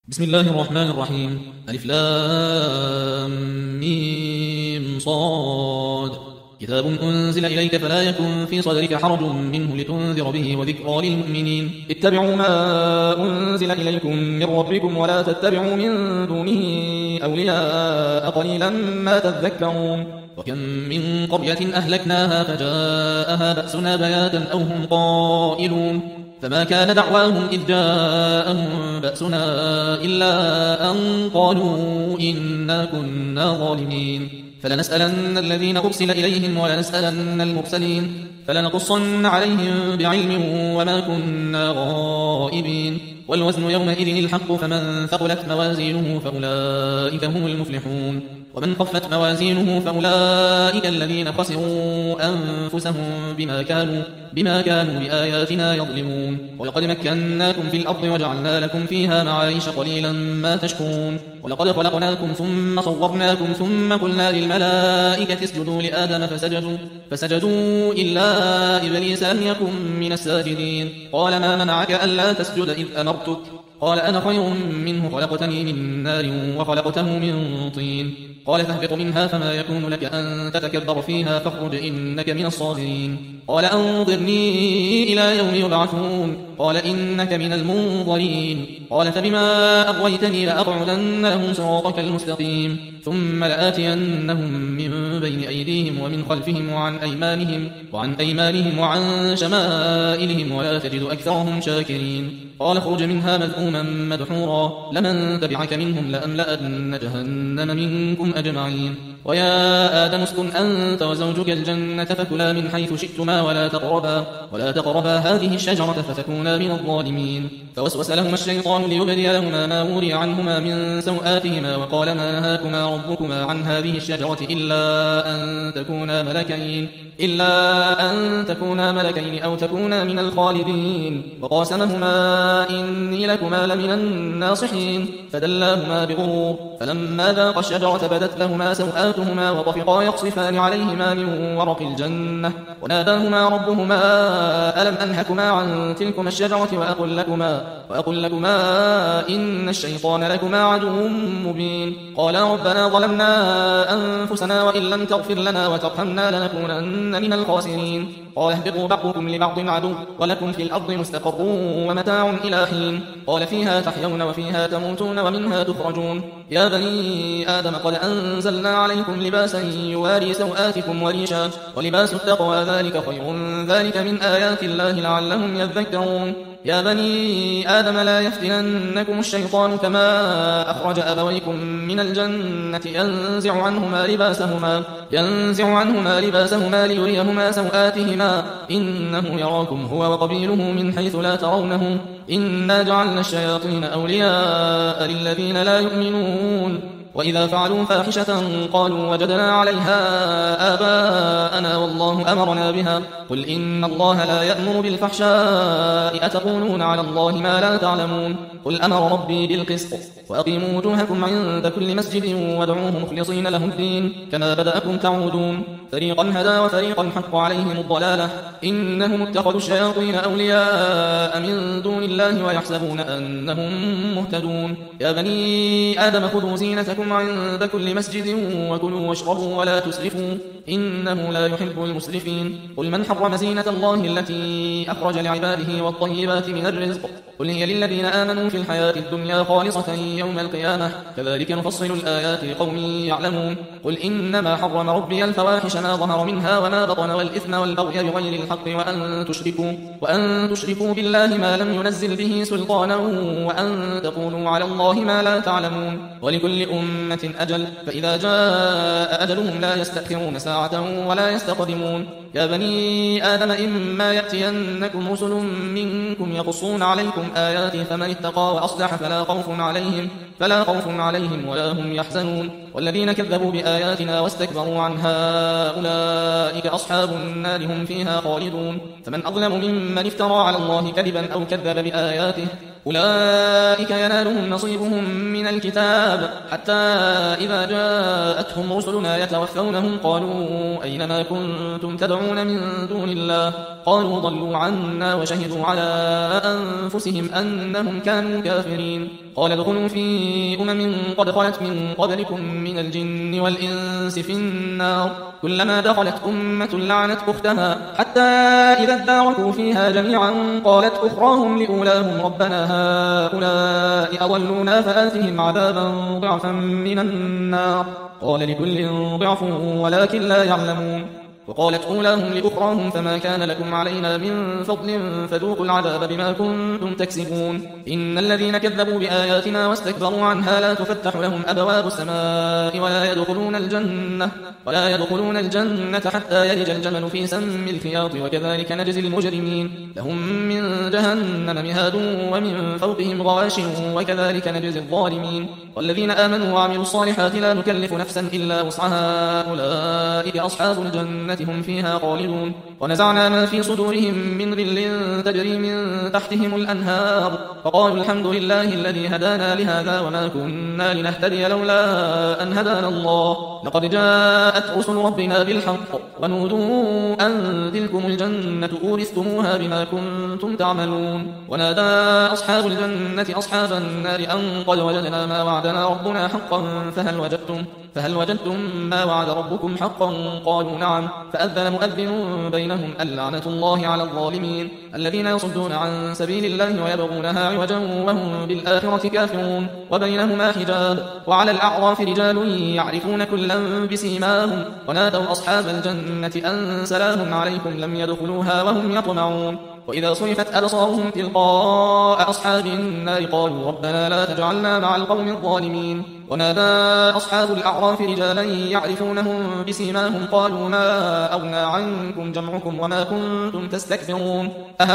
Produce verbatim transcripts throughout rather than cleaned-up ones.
بسم الله الرحمن الرحيم. ألف لام ميم صاد. كتاب أنزل إليك فلا يكن في صدرك حرج منه لتنذر به وذكرى للمؤمنين. اتبعوا ما أنزل إليكم من ربكم ولا تتبعوا من دونه أولياء قليلا ما تذكرون. وكم من قرية أهلكناها فجاءها بأسنا بياتا أو هم قائلون فما كان دعواهم إذ جاءهم بأسنا إلا أن قالوا إنا كنا ظالمين. فلنسألن الذين أرسل إليهم ولنسألن المرسلين فلنقصن عليهم بعلم وما كنا غائبين. والوزن يومئذ الحق فمن ثقلت موازينه فأولئك هم المفلحون ومن خفت موازينه فأولئك الذين خسروا أنفسهم بما كانوا, بما كانوا بآياتنا يظلمون. ولقد مكناكم في الأرض وجعلنا لكم فيها معايش قليلا ما تشكرون. ولقد خلقناكم ثم صورناكم ثم قلنا للملائكة اسجدوا لآدم فسجدوا, فسجدوا إلا إبليس لم يكن من الساجدين. قال ما منعك ألا تسجد إذ أمرتك؟ قال أنا خير منه خلقتني من نار وخلقته من طين. قال فاهبط منها فما يكون لك أن تتكبر فيها فاخرج إنك من الصاغرين. قال أنظرني إلى يوم يبعثون. قال إنك من المنظرين. قال فبما أغويتني لأقعدن لهم صراطك المستقيم ثم لآتينهم من بين أيديهم ومن خلفهم وعن أيمانهم وعن أيمانهم وعن شمائلهم ولا تجد أكثرهم شاكرين. قال اخرج منها مذءوما مدحورا لمن تبعك منهم لأملأن جهنم منكم أجمعين. ويا آدم اسكن أنت وزوجك الجنة فكلا من حيث شئتما ولا تقربا, ولا تقربا هذه الشجرة فتكونا من الظالمين. فوسوس لهما الشيطان ليبدي لهما ما وري عنهما من سوآتهما وقال ما نهاكما ربكما عن هذه الشجرة إلا أن تكونا ملكين, إلا أن تكونا ملكين أو تكونا من الخالدين. وقاسمهما إني لكما لمن الناصحين فدلاهما بغرور فلما ذاقا الشجرة بدت لهما سوآتهما وطفقا يقصفان عليهما من ورق الجنة وناداهما ربهما ألم أنهكما عن تلكما الشجرة وأقل لكما, وأقل لكما إن الشيطان لكما عدو مبين. قالا ربنا ظلمنا أنفسنا وإن لم تغفر لنا وترحمنا لنكونن من الخاسرين. قال اهبطوا بعضكم لبعض عدو ولكم في الأرض مستقر ومتاع إلى حين. قال فيها تحيون وفيها تموتون ومنها تخرجون. يا بني آدم قد أنزلنا عليكم لباسا يواري سوآتكم وريشا ولباس التقوى ذلك خير ذلك من آيات الله لعلهم يذكرون. يا بني آدم لا يفتننكم الشيطان كما أخرج أبويكم من الجنة ينزع عنهما لباسهما, ينزع عنهما لباسهما ليريهما سوآتهما إنه يراكم هو وقبيله من حيث لا ترونهم إنا جعلنا الشياطين أولياء للذين لا يؤمنون. وإذا فعلوا فاحشة قالوا وجدنا عليها آباءنا والله أمرنا بها قل إن الله لا يأمر بالفحشاء أتقولون على الله ما لا تعلمون. قل أمر ربي بالقسط وأقيموا وجوهكم عند كل مسجد وادعوه مخلصين له الدين كما بدأكم تعودون. فريقا هدى وفريقا حق عليهم الضلالة إنهم اتخذوا الشياطين أولياء من دون الله ويحسبون أنهم مهتدون. يا بني آدم خذوا زينتكم عند كل مسجد وكلوا واشربوا ولا تسرفوا إنه لا يحب المسرفين. قل من حرم زينة الله التي أخرج لعباده والطيبات من الرزق قل هي للذين آمنوا في الحياة الدنيا خالصة يوم القيامة كذلك نفصل الآيات لقوم يعلمون. قل إنما حرم ربي الفواحش ما ظهر منها وما بطن والإثم والبغي بغير الحق وأن تشركوا, وأن تشركوا بالله ما لم ينزل به سلطانا وأن تقولوا على الله ما لا تعلمون. ولكل أمة أجل فإذا جاء أجلهم لا يستأخرون ساعة ولا يستقدمون. يا بني آدم إما يأتينكم رسل منكم يقصون عليكم آياتي فمن اتقى وأصلح فلا خوف عليهم, فلا خوف عليهم ولا هم يحزنون. والذين كذبوا بآياتنا واستكبروا عنها أولئك أصحاب النار هم فيها خالدون. فمن أظلم ممن افترى على الله كذبا أو كذب بآياته أولئك ينالهم نصيبهم من الكتاب حتى إذا جاءتهم رسلنا يتوفونهم قالوا أينما كنتم تدعون من دون الله قالوا ضلوا عنا وشهدوا على أنفسهم أنهم كانوا كافرين قال ادخلوا في أمم قد خلت من قبلكم من الجن والإنس في النار كلما دخلت أمة لعنت أختها حتى إذا اداركوا فيها جميعا قالت أخراهم لأولاهم ربنا هؤلاء أضلونا فآتهم عذابا ضعفا من النار قال لكل ضعف ولكن لا يعلمون وقالت أولاهم لأخراهم فما كان لكم علينا من فضل فذوقوا العذاب بما كنتم تكسبون إن الذين كذبوا بآياتنا واستكبروا عنها لا تفتح لهم أبواب السماء ولا يدخلون الجنة ولا يدخلون الجنة حتى يلج الجمل في سم الخياط وكذلك نجزي المجرمين لهم من جهنم مهاد ومن فوقهم غواش وكذلك نجزي الظالمين والذين آمنوا وعملوا الصالحات لا نكلف نفسا إلا وسعها أولئك أصحاب الجنة هم فيها خالدون ونزعنا ما في صدورهم من غل تجري من تحتهم الأنهار فقالوا الحمد لله الذي هدانا لهذا وما كنا لنهتدي لولا أن هدانا الله لقد جاءت رسل ربنا بالحق ونودوا أن تلكم الجنة أورثتموها بما كنتم تعملون ونادى أصحاب الجنة أصحاب النار أن قد وجدنا ما وعدنا ربنا حقا فهل وجدتم فهل وجدتم ما وعد ربكم حقا قالوا نعم فأذن مؤذن بينهم اللعنة الله على الظالمين الذين يصدون عن سبيل الله ويبغونها عوجا وهم بالآخرة كافرون وبينهما حجاب وعلى الأعراف رجال يعرفون كلا بسيماهم ونادوا أصحاب الجنة أن سلام عليكم لم يدخلوها وهم يطمعون وإذا صرفت أبصارهم تلقاء أصحاب النار قالوا ربنا لا تجعلنا مع القوم الظالمين ونادى أصحاب الأعراف رجالا يعرفونهم بسيماهم قالوا ما أغنى عنكم جمعكم وما كنتم تستكبرون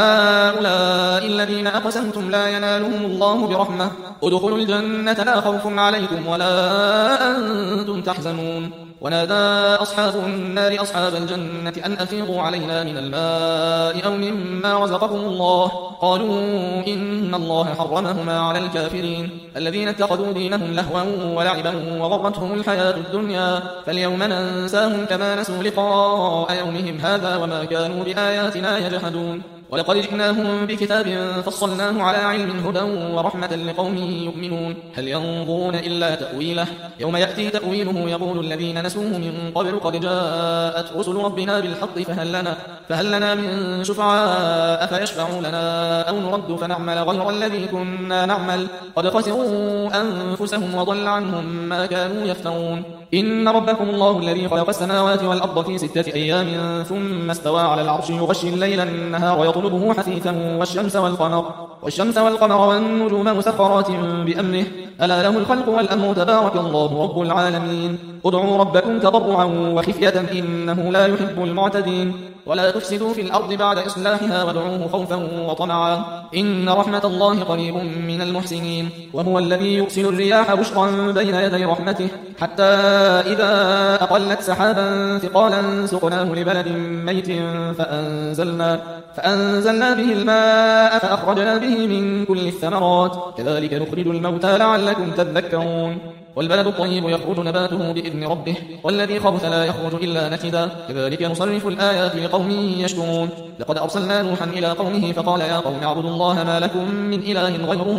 أهؤلاء الذين أقسمتم لا ينالهم الله برحمة ادخلوا الجنة لا خوف عليكم ولا أنتم تحزنون ونادى أصحاب النار أصحاب الجنة أن أفيضوا علينا من الماء أو مما رزقكم الله قالوا إن الله حرمهما على الكافرين الذين اتخذوا دينهم لهوا ولعبا وغرتهم الحياة الدنيا فاليوم ننساهم كما نسوا لقاء يومهم هذا وما كانوا بآياتنا يجحدون ولقد جئناهم بكتاب فصلناه على علم هدى ورحمة لقوم يؤمنون هل ينظرون إلا تأويله يوم يأتي تأويله يقول الذين نسوه من قبل قد جاءت رسل ربنا بالحق فهل لنا, فهل لنا من شفعاء فيشفعوا لنا أو نرد فنعمل غير الذي كنا نعمل قد خسروا أنفسهم وضل عنهم ما كانوا يفترون إن ربكم الله الذي خلق السماوات والأرض في ستة أيام ثم استوى على العرش يغشي الليل النهار يطلبه حثيثا والشمس والقمر والشمس والقمر والنجوم مسخرات بأمره ألا له الخلق والأمر تبارك الله رب العالمين ادعوا ربكم تضرعا وخفية إنه لا يحب المعتدين ولا تفسدوا في الأرض بعد إصلاحها وادعوه خوفا وطمعا إن رحمة الله قريب من المحسنين وهو الذي يرسل الرياح بشرا بين يدي رحمته حتى إذا أقلت سحابا ثقالا سقناه لبلد ميت فأنزلنا, فأنزلنا به الماء فأخرجنا به من كل الثمرات كذلك نخرج الموتى لعلكم تذكرون والبلد الطيب يخرج نباته بإذن ربه والذي خبث لا يخرج إلا نكدا كذلك نصرف الآيات لقوم يشكرون لقد أرسلنا نوحا إلى قومه فقال يا قوم اعبدوا الله ما لكم من إله غيره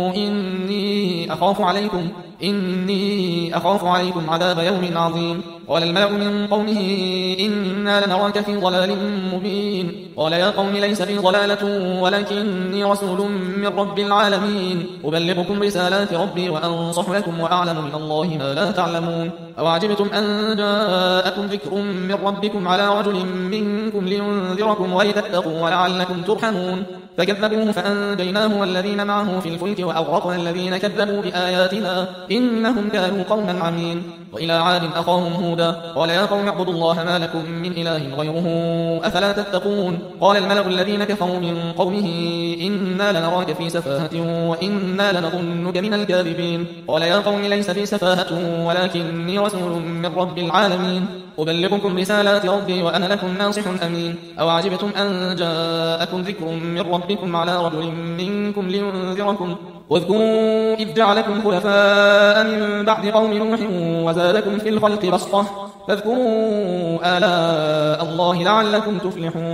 إني أخاف عليكم إني أخاف عليكم عذاب يوم عظيم قال الملأ من قومه إنا لنراك في ضلال مبين قال يا قوم ليس بي ضلالة ولكني رسول من رب العالمين أبلغكم رسالات ربي وأنصح لكم وأعلم من الله ما لا تعلمون أوعجبتم أن جاءكم ذكر من ربكم على رجل منكم لينذركم ولتتقوا ولعلكم ترحمون فكذبوه فأنجيناه والذين معه في الفلك وأغرقنا الذين كذبوا بآياتنا إنهم كانوا قوما عمين وإلى عاد أخاهم هودا قال يا قوم اعبدوا الله ما لكم من إله غيره أفلا تتقون قال الملأ الذين كفروا من قومه إنا لنراك في سفاهة وإنا لنظنك من الكاذبين قال يا قوم ليس في سفاهة ولكني رسول من رب العالمين أبلغكم رسالات ربي وأنا لكم ناصح أمين أو عجبتم أن جاءكم ذكر من ربكم على رجل منكم لينذركم واذكروا إذ جعلكم خلفاء من بعد قوم نوح وزادكم في الخلق بسطة فاذكروا آلاء الله لعلكم تفلحون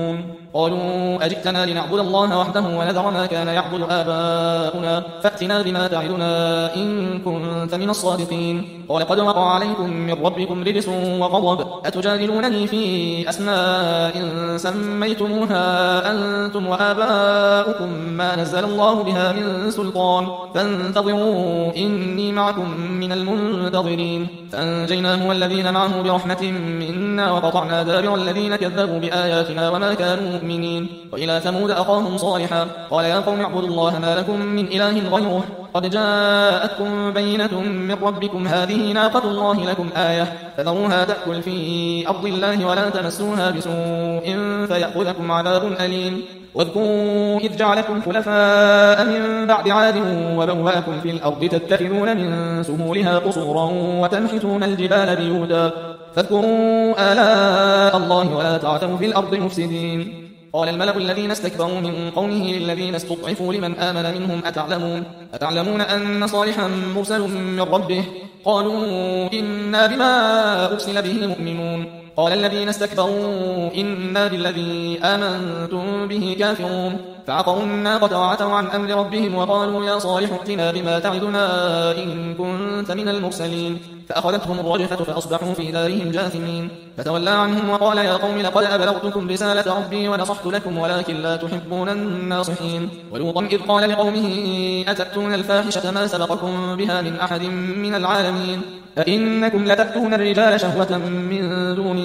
قالوا أجئتنا لنعبد الله وحده ونذر ما كان يعبد آباؤنا فأتنا بما تعدنا إن كنت من الصادقين. قال قد وقع عليكم من ربكم رجس وغضب أتجادلونني في أسماء سميتموها أنتم وآباؤكم ما نزل الله بها من سلطان فانتظروا إني معكم من المنتظرين. فأنجيناه والذين معه برحمة منا وقطعنا دابر الذين كذبوا بآياتنا وما كانوا مؤمنين. وإلى ثمود أخاهم صالحا قال يا قوم اعبدوا الله ما لكم من إله غيره قد جاءتكم بينة من ربكم هذه ناقة الله لكم آية فذروها تأكل في أرض الله ولا تمسوها بسوء فيأخذكم عذاب أليم. واذكروا إذ جعلكم خلفاء من بعد عاد وبوأكم في الأرض تتخذون من سهولها قصورا وتنحتون الجبال بيوتا فاذكروا آلاء الله ولا تعثوا في الأرض مفسدين. قال الملأ الذين استكبروا من قومه للذين استضعفوا لمن آمن منهم أتعلمون, أتعلمون أن صالحا مرسل من ربه قالوا إنا بما أرسل به مؤمنون. قال الذين استكبروا إنا بالذي آمنتم به كافرون فعقروا الناقة وعتوا عن أمر ربهم وقالوا يا صالح ائتنا بما تعدنا إن كنت من المرسلين. فأخذتهم الرجفة فأصبحوا في دارهم جاثمين. فتولى عنهم وقال يا قوم لقد أبلغتكم رسالة ربي ونصحت لكم ولكن لا تحبون الناصحين. ولوطا إذ قال لقومه أتأتون الفاحشة ما سبقكم بها من أحد من العالمين أئنكم لتأتون الرجال شهوة من دون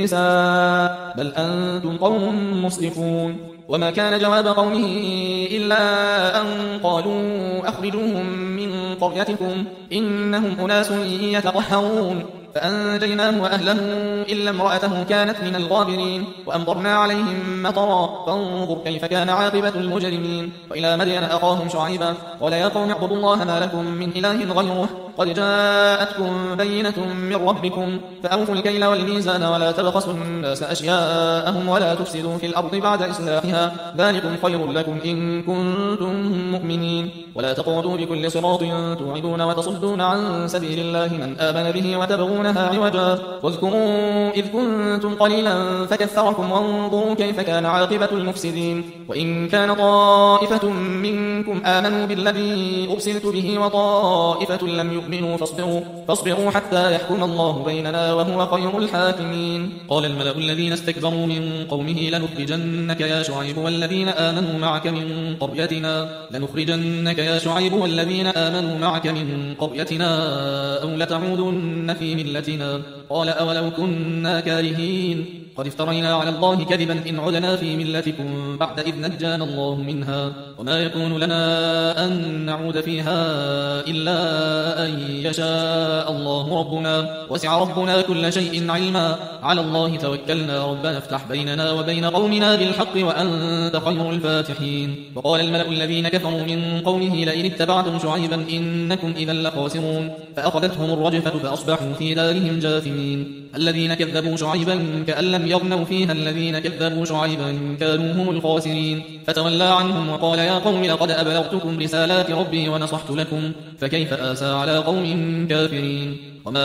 النساء بل أنتم قوم مسرفون. وما كان جواب قومه إلا أن قالوا أخرجوهم من قريتكم إنهم أناس يتطهرون. فأنجيناه وأهله إلا امرأته كانت من الغابرين وأمطرنا عليهم مطرا فانظر كيف كان عاقبة المجرمين. وإلى مدين أخاهم شعيبا قال يا قوم اعبدوا الله ما لكم من إله غيره قد جاءتكم بينة من ربكم فأوفوا الكيل والميزان ولا تبخسوا الناس أشياءهم ولا تفسدوا في الأرض بعد إصلاحها ذلكم خير لكم إن كنتم مؤمنين. ولا تقعدوا بكل صراط توعدون وتصدون عن سبيل الله من آمن به وتبغونها عوجا واذكروا إذ كنتم قليلا فكثركم وانظروا كيف كان عاقبة المفسدين. وإن كان طائفة منكم آمنوا بالذي أرسلت به وطائفة لم يؤمنوا فاصبروا, فاصبروا حتى يحكم الله بيننا وهو خير الحاكمين. قال الملأ الذين استكبروا من قومه لنخرجنك يا شعيب والذين آمنوا معك من قريتنا لنخرجنك يا شعيب والذين آمنوا معك من قريتنا أو لتعودن في ملتنا. قال أولو كنا كارهين قد افترينا على الله كذبا إن عدنا في ملتكم بعد إذ نجانا الله منها وما يكون لنا أن نعود فيها إلا أن يشاء الله ربنا وسع ربنا كل شيء علما على الله توكلنا ربنا افتح بيننا وبين قومنا بالحق وأنت خير الفاتحين. وقال الملأ الذين كفروا من قومه لئن اتبعتم شعيبا إنكم إذا لخاسرون فأخذتهم الرجفة فأصبحوا في دارهم جاثمين. الذين كذبوا شعيبا كأن لم يغنوا فيها الذين كذبوا شعيبا كانوا هم الخاسرين. فتولى عنهم وقال يا قوم لقد أبلغتكم رسالات ربي ونصحت لكم فكيف آسى على قوم كافرين.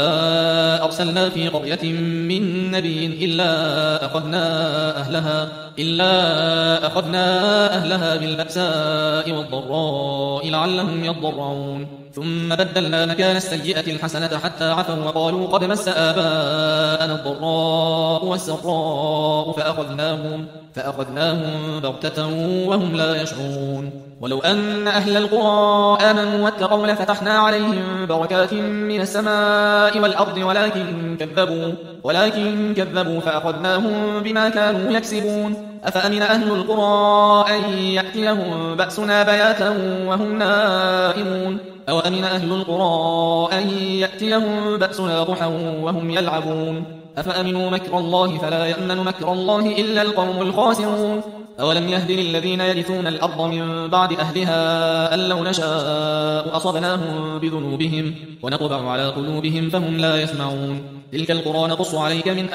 وما أرسلنا في قرية من نبي إلا أخذنا أهلها إلا أخذنا أهلها بالبأساء والضراء لعلهم يضرعون ثم بدلنا مكان السيئة الحسنة حتى عفوا وقالوا قد مس آباءنا الضراء والسراء فأخذناهم فأخذناهم بغتة وهم لا يشعرون. ولو أن أهل القرى آمنوا واتقوا لفتحنا عليهم بركات من السماء والأرض ولكن كذبوا ولكن كذبوا فأخذناهم بما كانوا يكسبون. أفأمن أهل القرى أن يأتيهم بأسنا بياتا وهم نائمون أو أمن أهل القرى أن يأتيهم بأسنا ضحى وهم يلعبون أفأمنوا مكر الله فلا يأمن مكر الله إلا القوم الخاسرون. أولم يهد للذين يرثون الأرض من بعد أهلها أن لو نشاء أصبناهم بذنوبهم ونطبع على قلوبهم فهم لا يسمعون. تلك القرى نقص عليك من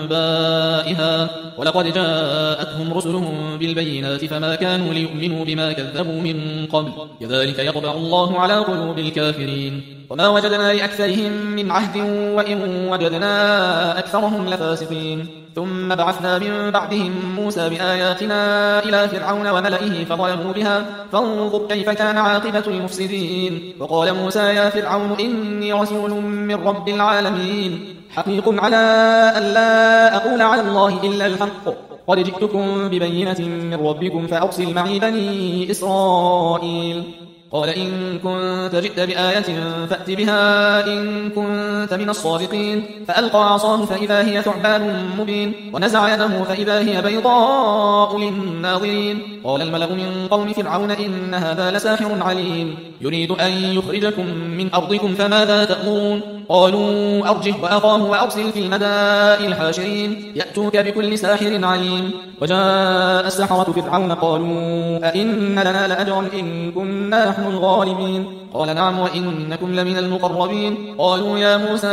أنبائها ولقد جاءتهم رسلهم بالبينات فما كانوا ليؤمنوا بما كذبوا من قبل كذلك يطبع الله على قلوب الكافرين. وما وجدنا لأكثرهم من عهد وإن وجدنا أكثرهم لفاسقين. ثم بعثنا من بعدهم موسى بآياتنا إلى فرعون وملئه فظلموا بها فانظر كيف كان عاقبة المفسدين. وقال موسى يا فرعون إني رسول من رب العالمين حقيق على أن لا أقول على الله إلا الحق قد جئتكم ببينة من ربكم فأرسل معي بني إسرائيل. قال إن كنت جئت بآية فأت بها إن كنت من الصادقين. فألقى عصاه فإذا هي ثعبان مبين ونزع يده فإذا هي بيضاء للناظرين. قال الملأ من قوم فرعون إن هذا لساحر عليم يريد أن يخرجكم من أرضكم فماذا تأمرون؟ قالوا أرجه وأخاه وأرسل في المدائن حاشرين يأتوك بكل ساحر عليم. وجاء السحرة فرعون قالوا أئن لنا لأجرا إن كنا نحن الغالبين؟ قال نعم وإنكم لمن المقربين. قالوا يا موسى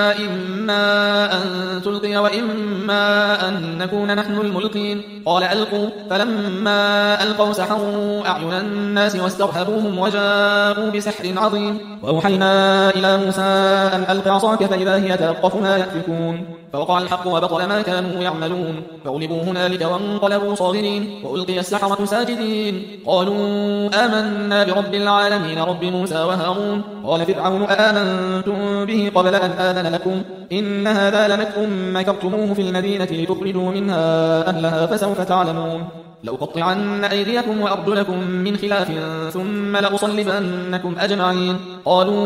إما أن تلقي وإما أن نكون نحن الملقين. قال ألقوا. فلما ألقوا سحروا أعين الناس واسترهبوهم وجاءوا بسحر عظيم. وأوحينا إلى موسى أن ألق عصاك فإذا هي تلقف ما يأفكون. فوقع الحق وبطل ما كانوا يعملون فغلبوا هنالك وانقلبوا صاغرين وألقي السحرة ساجدين. قالوا آمنا برب العالمين رب موسى وهارون. قال فرعون آمنتم به قبل أن آذن لكم إن هذا لمكر مكرتموه في المدينة لتخرجوا منها أهلها فسوف تعلمون. لأقطعن أيديكم وأرجلكم من خلاف ثم لأصلبنكم أجمعين. قالوا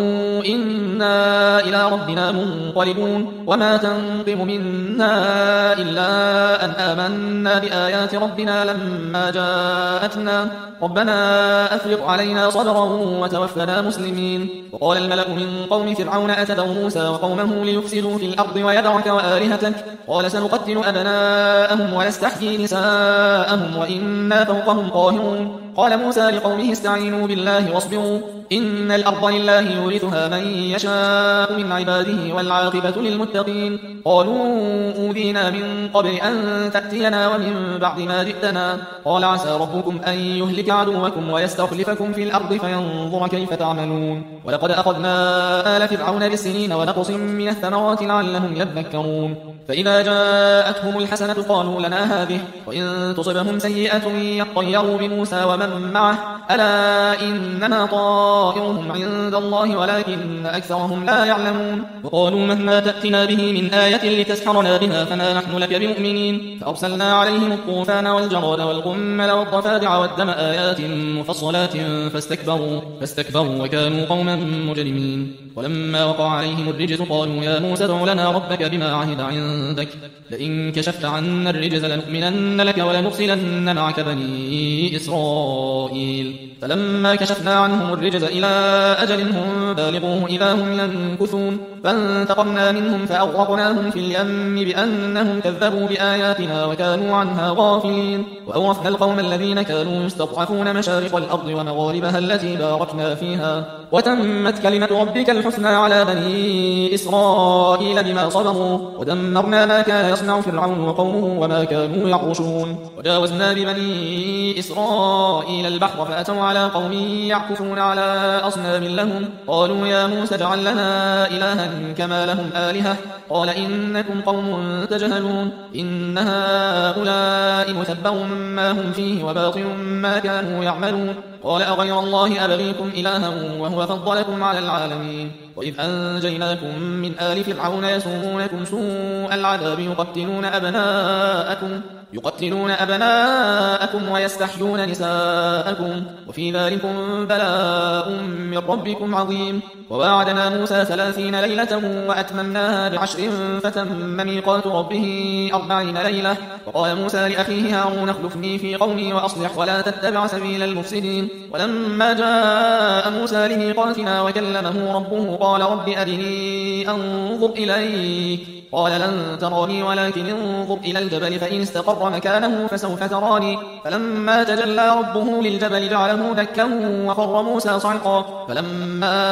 إنا إلى ربنا منقلبون وما تنقم منا إلا أن آمنا بآيات ربنا لما جاءتنا ربنا أفرغ علينا صبرا وتوفنا مسلمين. وقال الملأ من قوم فرعون أتذر موسى وقومه ليفسدوا في الأرض ويذرك وآلهتك قال سنقتل أبناءهم ونستحيي نساءهم وإنا فوقهم قاهرون. قال موسى لقومه استعينوا بالله واصبروا إن الأرض لله يورثها من يشاء من عباده والعاقبة للمتقين. قالوا أوذينا من قبل أن تأتينا ومن بعد ما جئتنا. قال عسى ربكم أن يهلك عدوكم ويستخلفكم في الأرض فينظر كيف تعملون. ولقد أخذنا آل فرعون بالسنين ونقص من الثمرات لعلهم يذكرون. فإذا جاءتهم الحسنة قالوا لنا هذه وإن تصبهم سيئة يطيروا بموسى ومن معه ألا إنما طائرهم عند الله ولكن أكثرهم لا يعلمون. وقالوا مهما تأتنا به من آية لتسحرنا بها فما نحن لك بمؤمنين. فأرسلنا عليهم الطوفان والجراد والقمل والضفادع والدم آيات مفصلات فاستكبروا, فاستكبروا وكانوا قوما مجرمين. ولما وقع عليهم الرجز قالوا يا موسى ادع لنا ربك بما عهد عندك لئن كشفت عنا الرجز لنؤمنن لك ولنرسلن معك بني إسرائيل. فلما كشفنا عنهم الرجز إلى أجل هم بالغوه إذا هم ينكثون فانتقمنا منهم فأغرقناهم في اليم بأنهم كذبوا بآياتنا وكانوا عنها غافلين. وأورثنا القوم الذين كانوا يستضعفون مشارق الأرض ومغاربها التي باركنا فيها وتمت كلمة ربك الحسنى على بني إسرائيل بما صبروا ودمرنا ما كان يصنع فرعون وقومه وما كانوا يعرشون. وجاوزنا ببني إسرائيل البحر فأتوا على قوم يعكفون على أصنام لهم قالوا يا موسى اجعل لنا إلها كما لهم آلهة قال إنكم قوم تجهلون إن هؤلاء متبر ما هم فيه وباطل ما كانوا يعملون. قال أغير الله أبغيكم إلها وهو فضلكم على العالمين. وإذ أنجيناكم من آل فرعون يسومونكم سوء العذاب يقتلون أبناءكم يقتلون أبناءكم ويستحيون نساءكم وفي ذلكم بلاء من ربكم عظيم. وواعدنا موسى ثلاثين ليلة وأتممناها بعشر فتم ميقات ربه أربعين ليلة. وقال موسى لأخيه هارون اخلفني في قومي وأصلح ولا تتبع سبيل المفسدين. ولما جاء موسى لميقاتنا وكلمه ربه قال رب أرني أنظر إليك قال لن تراني ولكن انظر إلى الجبل فإن استقر مكانه فسوف تراني. فلما تجلى ربه للجبل جعله دكا وخر موسى صعقا. فلما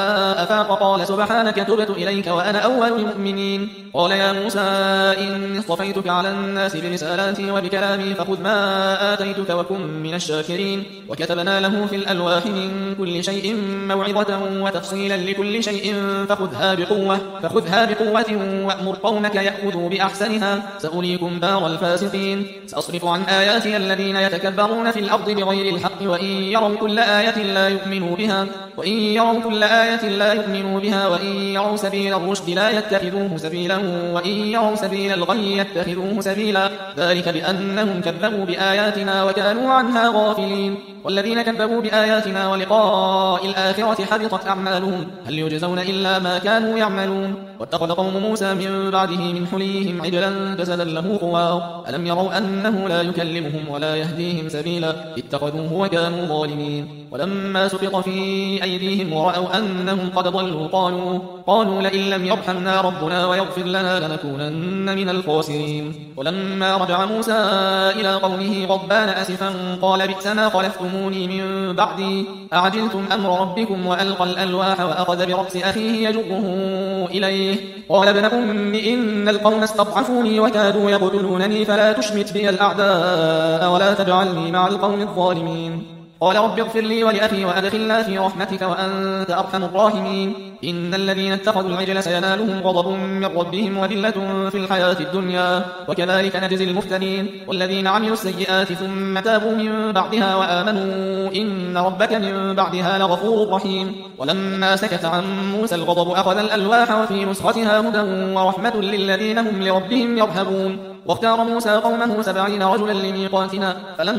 أفاق قال سبحانك تبت إليك وأنا أول المؤمنين. قال يا موسى إني اصطفيتك على الناس برسالاتي وبكلامي فخذ ما آتيتك وكن من الشاكرين. وكتبنا له في الألواح من كل شيء موعظة وتفصيلا لكل شيء فخذها بقوة, فخذها بقوة وأمر قومك يأخذوا بأحسنها سأريكم دار الفاسقين. سأصرف عن آياتي الذين يتكبرون في الأرض بغير الحق وإن يروا كل آية لا يؤمنوا بها وإن يروا كل آية لا يؤمنوا بها وإن يروا سبيل الرشد لا يتخذوه سبيلا وإن يروا سبيل الغي يتخذوه سبيلا ذلك بأنهم كذبوا بآياتنا وكانوا عنها غافلين. والذين كذبوا بآياتنا ولقاء الآخرة حبطت أعمالهم هل يجزون إلا ما كانوا يعملون. واتخذ قوم موسى من بعده من حليهم عجلا جسدا له خوار ألم يروا أنه لا يكلمهم ولا يهديهم سبيلا اتخذوه وكانوا ظالمين. ولما سقط في أيديهم ورأوا أنهم قد ضلوا قالوا, قالوا لئن لم يرحمنا ربنا ويغفر لنا لنكونن من الخاسرين. ولما رجع موسى إلى قومه غضبان أسفا قال بئس ما خلفتموني من بعدي أعجلتم أمر ربكم وألقى الألواح وأخذ برأس أخيه يجره إليه قال ابن أم إن القوم استضعفوني وكادوا يقتلونني فلا تشمت بي الأعداء ولا تجعلني مع القوم الظالمين. قال رب اغفر لي ولأخي وأدخلنا في رحمتك وأنت أرحم الراحمين. إن الذين اتخذوا العجل سينالهم غضب من ربهم وذلة في الحياة الدنيا وكذلك نجزي المفترين. والذين عملوا السيئات ثم تابوا من بعدها وآمنوا إن ربك من بعدها لغفور رحيم. ولما سكت عن موسى الغضب أخذ الألواح وفي نسختها هدى ورحمة للذين هم لربهم يرهبون. واختار موسى قومه سبعين رجلا لميقاتنا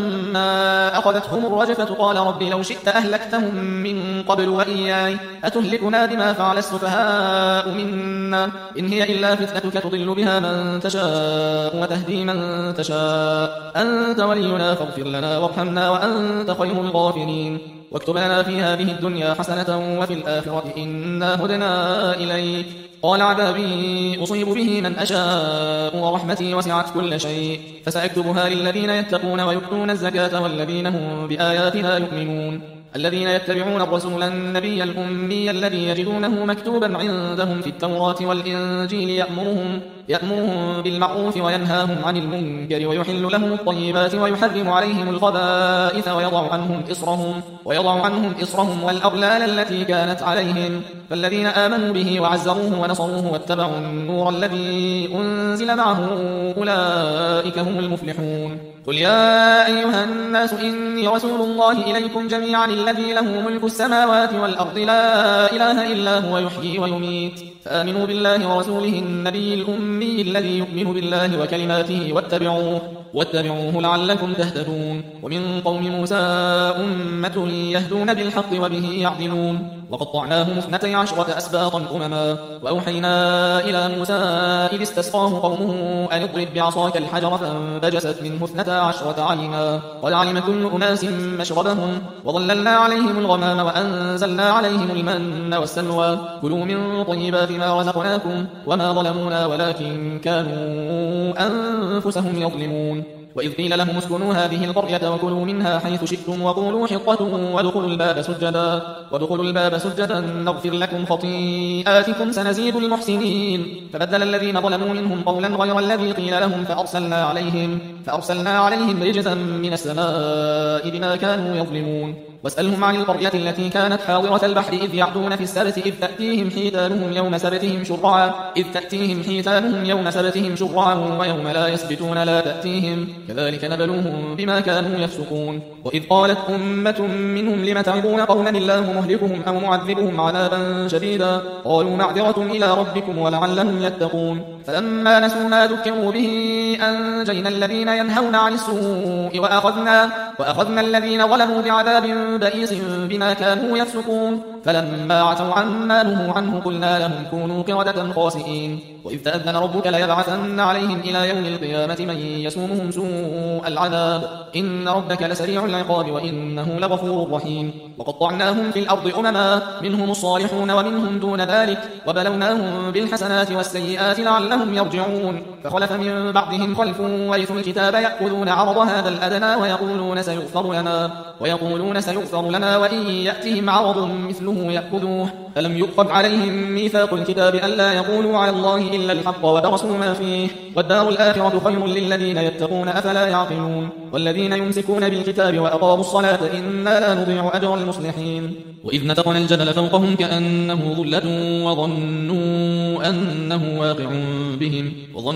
فلما أخذتهم الرجفة قال رب لو شئت أهلكتهم من قبل وإياي أتهلكنا بما فعل السفهاء منا إن هي إلا فتنتك تضل بها من تشاء وتهدي من تشاء أنت ولينا فاغفر لنا وارحمنا وأنت خير الغافرين. واكتب لنا في هذه الدنيا حسنة وفي الآخرة إنا هدنا إليك. قال عذابي أصيب به من أشاء ورحمتي وسعت كل شيء فسأكتبها للذين يتقون ويؤتون الزكاة والذين هم بآياتنا يؤمنون. الذين يتبعون الرسول النبي الأمي الذي يجدونه مكتوبا عندهم في التوراة والإنجيل يأمرهم, يأمرهم بالمعروف وينهاهم عن المنكر ويحل لهم الطيبات ويحرم عليهم الخبائث ويضع عنهم إصرهم, ويضع عنهم إصرهم والأغلال التي كانت عليهم. فالذين آمنوا به وعزروه ونصروه واتبعوا النور الذي أنزل معه أولئك هم المفلحون. قل يا أيها الناس إني رسول الله إليكم جميعا الذي له ملك السماوات والأرض لا إله إلا هو يحيي ويميت فآمنوا بالله ورسوله النبي الأمي الذي يؤمن بالله وكلماته واتبعوه, واتبعوه لعلكم تهتدون. ومن قوم موسى أمة يهدون بالحق وبه يعدلون. وقطعناهم اثنتي عشرة أسباطا أمما وأوحينا إلى موسى إذ استسقاه قومه أن اضرب بعصاك الحجر فانبجست منه اثنتا عشرة عينا قد علم كل أناس مشربهم وظللنا عليهم الغمام وأنزلنا عليهم المن والسلوى كلوا من طيبات ما رزقناكم وما ظلمونا ولكن كانوا أنفسهم يظلمون. وإذ قيل لهم اسكنوا هذه القرية وكلوا منها حيث شئتم وقولوا حطة وادخلوا الباب سجدا وادخلوا الباب سجدا نغفر لكم خطيئاتكم سنزيد المحسنين. فبدل الذين ظلموا منهم قولا غير الذي قيل لهم فأرسلنا عليهم فأرسلنا عليهم رجزا من السماء بما كانوا يظلمون. واسألهم عن القرية التي كانت حاضرة البحر إذ يعدون في السبت إذ تأتيهم حيتانهم يوم سبتهم شرعا إذ تأتيهم حيتانهم يوم سبتهم شرعا ويوم لا يسبتون لا تأتيهم كذلك نبلوهم بما كانوا يفسقون. وإذ قالت أمة منهم لم تعظون قوما الله مهلكهم أو معذبهم عذابا شديدا قالوا معذرة إلى ربكم ولعلهم يتقون. فلما نسوا ما ذكروا به أنجينا الذين ينهون عن السوء وأخذنا, وأخذنا الذين ظلموا بعذاب بئيس بما كانوا يفسقون. فلما عتوا عما نهوا عنه قلنا لهم كونوا قردة خاسئين. وإذ تأذن ربك ليبعثن عليهم إلى يوم القيامة من يسومهم سوء العذاب إن ربك لسريع العقاب وإنه لغفور رحيم. وقطعناهم في الأرض أمما منهم الصالحون ومنهم دون ذلك وبلوناهم بالحسنات والسيئات لعلهم يرجعون. فخلف من بعدهم خلف ورثوا الكتاب يأخذون عرض هذا الأدنى ويقولون سيغفر لنا ويقولون سيغفر لنا وإن يأتهم عرض مثله يأخذوه فلم يؤخذ عليهم ميثاق الكتاب ألا يقولوا على الله إلا الحق ودرسوا ما فيه والدار الآخرة خير للذين يتقون أفلا يعقلون والذين يمسكون بالكتاب وأقاموا الصلاة إنا لا نضيع أجر المصلحين وإذ نتقنا الجبل فوقهم كأنه ظلة وظنوا أنه واقع بهم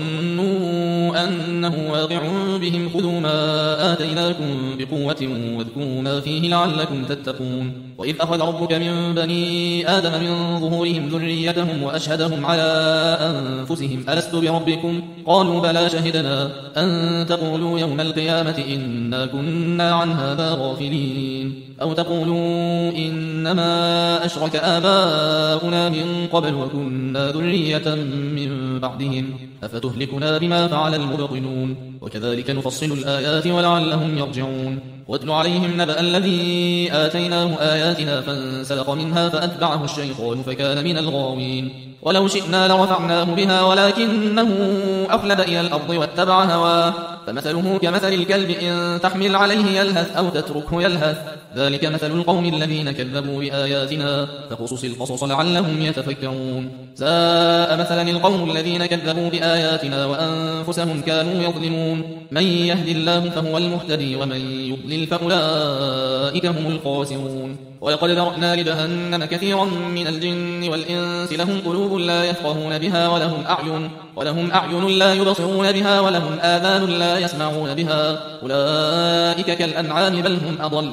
وظنوا أنه واقع بهم خذوا ما آتيناكم بقوة واذكروا ما فيه لعلكم تتقون وإذ أخذ ربك من بني آدم من ظهورهم ذريتهم وأشهدهم على أنفسهم ألست بربكم قالوا بلى شهدنا أن تقولوا يوم القيامة إنا كنا عن هذا غافلين أو تقولوا إنما أشرك آباؤنا من قبل وكنا ذرية من بعدهم أفتهلكنا بما فعل المبطلون وكذلك نفصل الآيات ولعلهم يرجعون واتل عليهم نبأ الذي آتيناه آياتنا فانسلخ منها فأتبعه الشيطان فكان من الغاوين ولو شئنا لرفعناه بها ولكنه أخلد إلى الأرض واتبع هواه فمثله كمثل الكلب إن تحمل عليه يلهث أو تتركه يلهث ذلك مثل القوم الذين كذبوا بآياتنا فقصص القصص لعلهم يتفكرون ساء مثلا القوم الذين كذبوا بآياتنا وأنفسهم كانوا يظلمون من يهد الله فهو المهتدي ومن يضلل فأولئك هم الخاسرون ولقد ذرأنا لجهنم كثيرا من الجن والإنس لهم قلوب لا يفقهون بها ولهم أعين ولهم أعين لا يبصرون بها ولهم آذان لا يسمعون بها أولئك كالأنعام بل هم أضل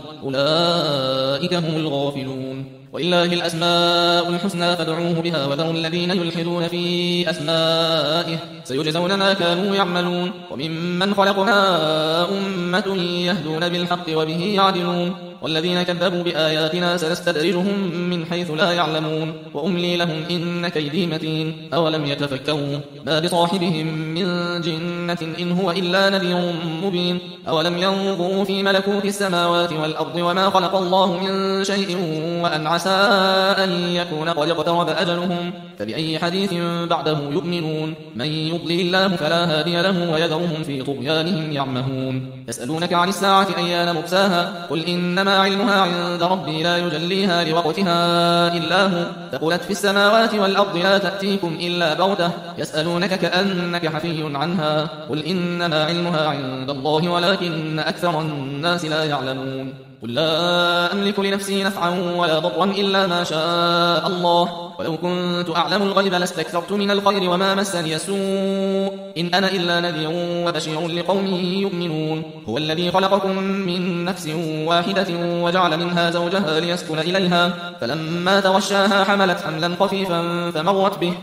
أولئك هم الغافلون ولله الأسماء الحسنى فادعوه بها وذروا الذين يلحدون في أسمائه سيجزون ما كانوا يعملون وممن خلقنا أمة يهدون بالحق وبه يعدلون والذين كذبوا بآياتنا سنستدرجهم من حيث لا يعلمون وأملي لهم إن كيدي متين أولم يتفكروا ما بصاحبهم من جنة إن هو إلا نذير مبين أولم ينظروا في ملكوت السماوات والأرض وما خلق الله من شيء وأن عسى أن يكون قد اقترب أجلهم فبأي حديث بعده يؤمنون من يضلل الله فلا هادي له ويذرهم في طغيانهم يعمهون يسألونك عن الساعة أيان مرساها قل إنما علمها عند ربي لا يجليها لوقتها إلا هو ثقلت في السماوات والأرض لا تأتيكم إلا بغتة يسألونك كأنك حفي عنها قل إنما علمها عند الله ولكن أكثر الناس لا يعلمون قل لا أملك لنفسي نفعا ولا ضرا إلا ما شاء الله ولو كنت أعلم الغيب لاستكثرت من الخير وما مسني السوء إن أنا إلا نذير وبشير لقوم يؤمنون هو الذي خلقكم من نفس واحدة وجعل منها زوجها ليسكن إليها فلما تغشاها حملت حملا خفيفا فمرت به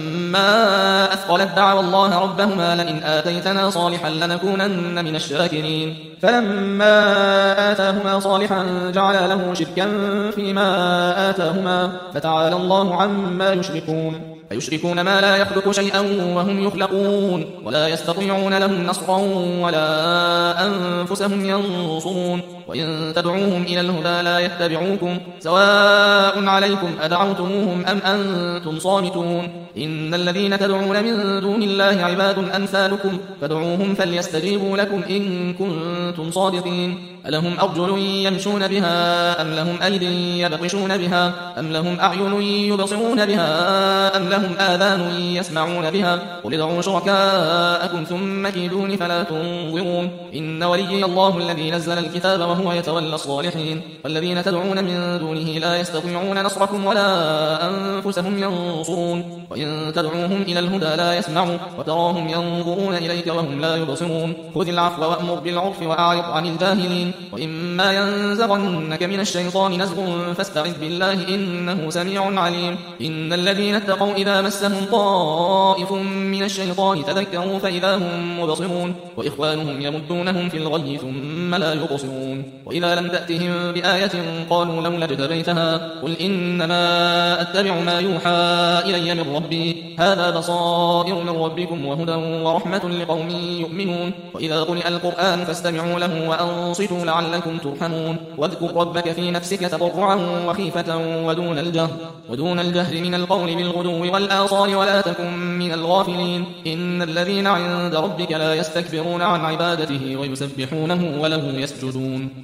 فلما أثقلت دعوا الله ربهما لئن آتيتنا صالحا لنكونن من الشاكرين فلما آتاهما صالحا جعل له شركا فيما آتاهما فتعالى الله عما يشركون فيشركون ما لا يخلق شيئا وهم يخلقون ولا يستطيعون لهم نصرا ولا أنفسهم ينصرون وإن تدعوهم إلى الهدى لا يتبعوكم سواء عليكم أدعوتموهم أم أنتم صامتون إن الذين تدعون من دون الله عباد أمثالكم فادعوهم فليستجيبوا لكم إن كنتم صادقين ألهم أرجل يمشون بها أم لهم أيد يبطشون بها أم لهم أعين يبصرون بها أم لهم آذان يسمعون بها قل ادعوا شركاءكم ثم كيدون فلا تنظرون إن وليي الله الذي نزل الكتاب وهو يتولى الصالحين والذين تدعون من دونه لا يستطيعون نصركم ولا أنفسهم ينصرون وإن تدعوهم إلى الهدى لا يسمعوا وتراهم ينظرون إليك وهم لا يبصرون خذ العفو وأمر بالعرف وأعرض عن الجاهلين وإما ينزغنك من الشيطان نزغ فاستعذ بالله إنه سميع عليم إن الذين اتقوا إذا مسهم طائف من الشيطان تذكروا فإذا هم مبصرون وإخوانهم يمدونهم في الغي ثم لا يبصرون وإذا لم تأتهم بآية قالوا لولا اجتبيتها قل إنما أتبع ما يوحى إلي من ربي هذا بصائر من ربكم وهدى ورحمة لقوم يؤمنون وإذا قرئ القرآن فاستمعوا له وأنصتوا لعلكم ترحمون واذكر ربك في نفسك تضرعا وخيفة ودون الجهر ودون الجهر من القول بالغدو والآصال ولا تكن من الغافلين إن الذين عند ربك لا يستكبرون عن عبادته ويسبحونه وله يسجدون